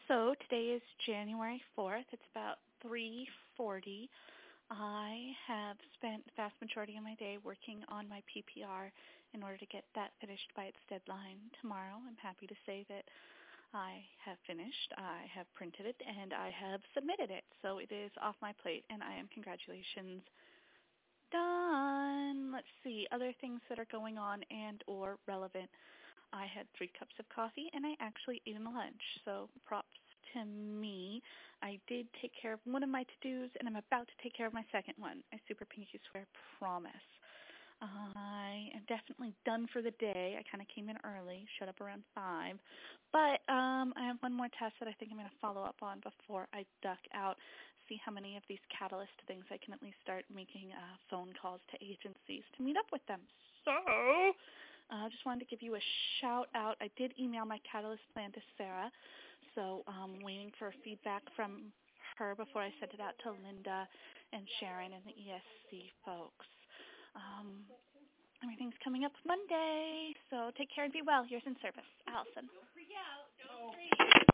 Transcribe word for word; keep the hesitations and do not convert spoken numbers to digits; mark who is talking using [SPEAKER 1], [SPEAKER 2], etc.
[SPEAKER 1] So today is January fourth. It's about three forty. I have spent the vast majority of my day working on my P P R in order to get that finished by its deadline tomorrow. I'm happy to say that I have finished, I have printed it, and I have submitted it. So it is off my plate, and I am, congratulations, done. Let's see, other things that are going on and or relevant. I had three cups of coffee, and I actually ate a lunch, so props to me. I did take care of one of my to-dos, and I'm about to take care of my second one. I super pinky swear promise. I am definitely done for the day. I kind of came in early, showed up around five. But um, I have one more test that I think I'm going to follow up on before I duck out, see how many of these Catalyst things I can at least start making uh, phone calls to agencies to meet up with them. So I uh, just wanted to give you a shout out. I did email my Catalyst plan to Sarah, so I'm um, waiting for feedback from her before I send it out to Linda and Sharon and the E S C folks. Um, everything's coming up Monday, so take care and be well. Yours in service, Allison.